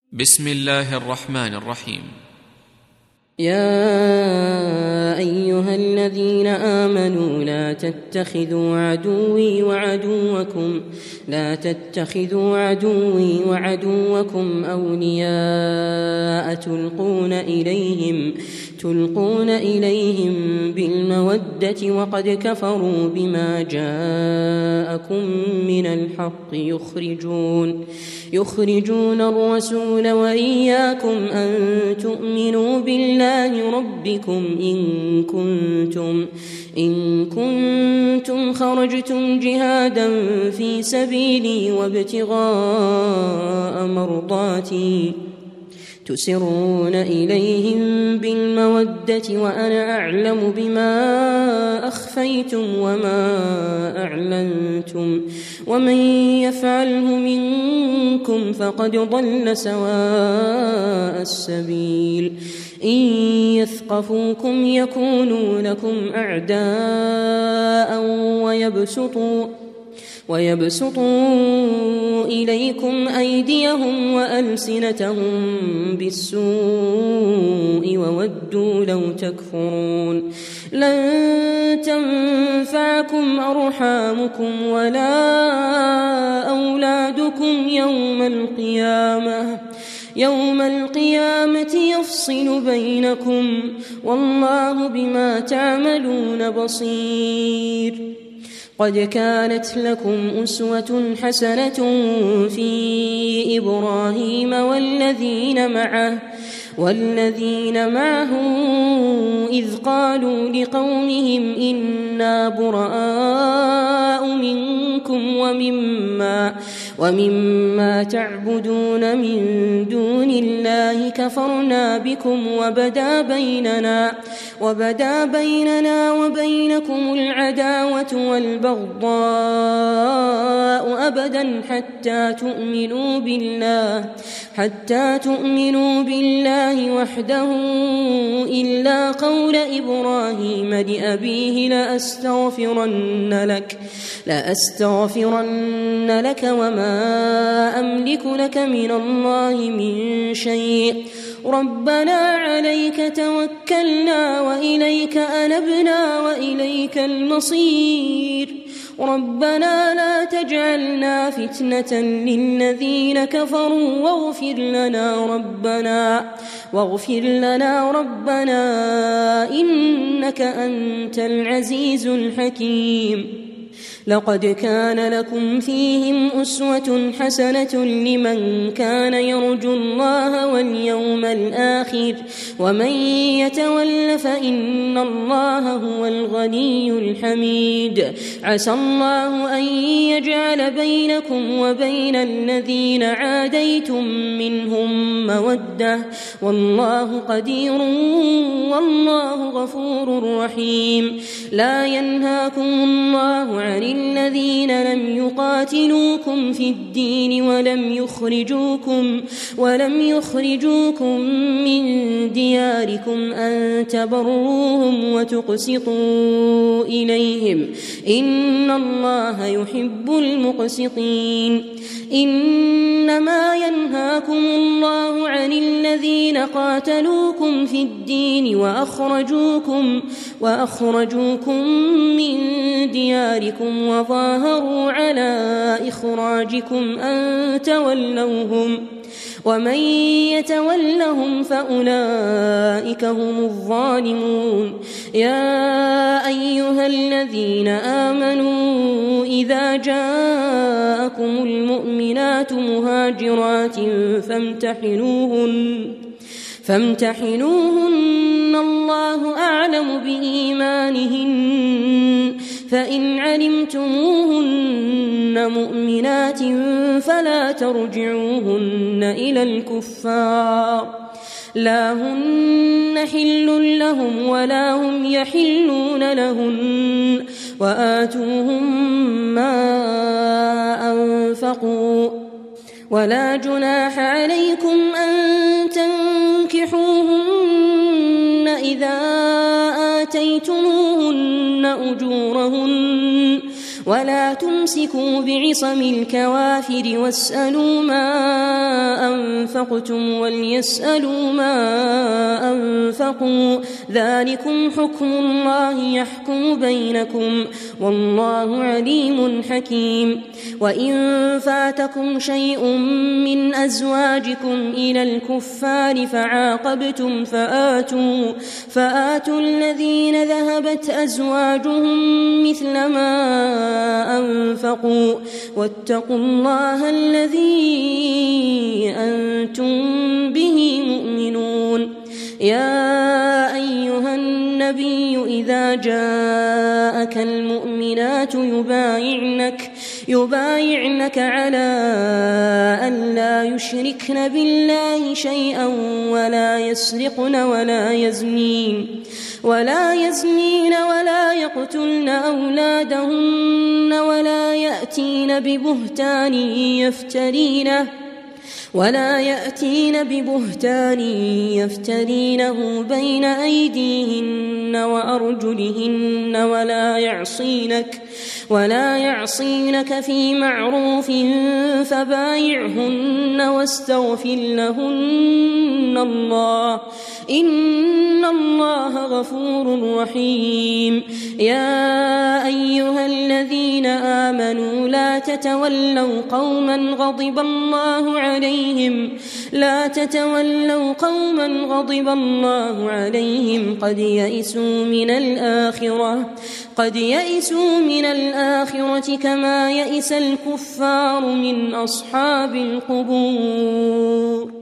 بسم الله الرحمن الرحيم. يا أيها الذين آمنوا لا تتخذوا عدوي وعدوكم أولياء تلقون إليهم بالمودة وقد كفروا بما جاءكم من الحق يخرجون الرسول وإياكم أن تؤمنوا بالله ربكم إن كنتم خرجتم جهادا في سبيلي وابتغاء مرضاتي تسرون إليهم بالمودة وأنا أعلم بما أخفيتم وما أعلنتم ومن يفعله منكم فقد ضل سواء السبيل إن يثقفوكم يكونوا لكم أعداء ويبسطوا إليكم أيديهم وألسنتهم بالسوء وودوا لو تكفرون لن تنفعكم أرحامكم ولا أولادكم يوم القيامة يفصل بينكم والله بما تعملون بصير. قد كانت لكم أسوة حسنة في إبراهيم والذين معه إذ قالوا لقومهم إنا براء منكم ومما تعبدون من دون الله كفرنا بكم وبدا بيننا وبينكم العداوة والبغضاء أبدا حتى تؤمنوا بالله وحده إلا قول إبراهيم لأبيه لأستغفرن لك وما أملك لك من الله من شيء ربنا عليك توكلنا وإليك أنبنا وإليك المصير ربنا لا تجعلنا فتنة للذين كفروا واغفر لنا ربنا إنك أنت العزيز الحكيم. لقد كان لكم فيهم أسوة حسنة لمن كان يرجو الله واليوم الآخر ومن يتول فإن الله هو الغني الحميد. عسى الله أن يجعل بينكم وبين الذين عاديتم منهم مودة والله قدير والله غفور رحيم. لا ينهاكم الله عن الذين لم يقاتلوكم في الدين ولم يخرجوكم من دياركم أن تبروهم وتقسطوا إليهم إن الله يحب المقسطين. إنما ينهاكم الله عن الذين قاتلوكم في الدين وأخرجوكم من دياركم وظاهروا على إخراجكم أن تولوهم ومن يتولهم فأولئك هم الظالمون. يا أيها الذين آمنوا إذا جاءكم المؤمنات مهاجرات فامتحنوهن الله أعلم بإيمانهن فإن علمتموهن مؤمنات فلا ترجعوهن إلى الكفار لا هن حل لهم ولا هم يحلون لهن وآتوهم ما أنفقوا ولا جناح عليكم أن تنكحوهن إذا آتيتموهن أجورهن ولا تمسكوا بعصم الكوافر واسألوا ما أنفقتم وليسألوا ما أنفقوا ذلكم حكم الله يحكم بينكم والله عليم حكيم. وإن فاتكم شيء من أزواجكم إلى الكفار فعاقبتم فآتوا الذين ذهبت أزواجهم مثل ما أنفقوا واتقوا الله الذي أنتم به مؤمنون. يا أيها النبي إذا جاءك المؤمنات يبايعنك على أن لا يشركن بالله شيئا ولا يسرقن ولا يزنين ولا يقتلن أولادهن ولا يأتين ببهتان يفترينه بين أيديهن وأرجلهن ولا يعصينك في معروف فبايعهن واستغفر لهن الله إن الله غفور رحيم. يا أيها الذين آمنوا لا تتولوا قوما غضب الله عليهم قد يئسوا من الآخرة كما يئس الكفار من أصحاب القبور.